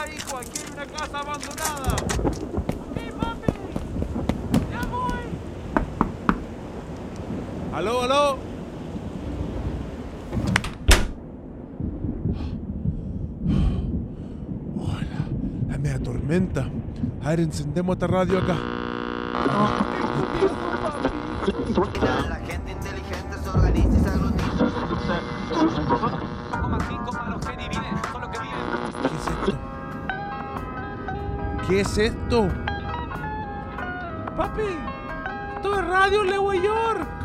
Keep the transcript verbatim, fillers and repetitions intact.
acá, hijo. Aquí hay una casa abandonada. ¡Sí, papi! ¡Ya voy! ¡Aló, aló! Hola, la media tormenta. A ver, encendemos esta radio acá. La gente inteligente se organiza y se aglutina. Poco más cinco para los que dividen, son los que viven. ¿Qué es esto? ¿Qué es esto? Papi, esto es Radio Nueva York.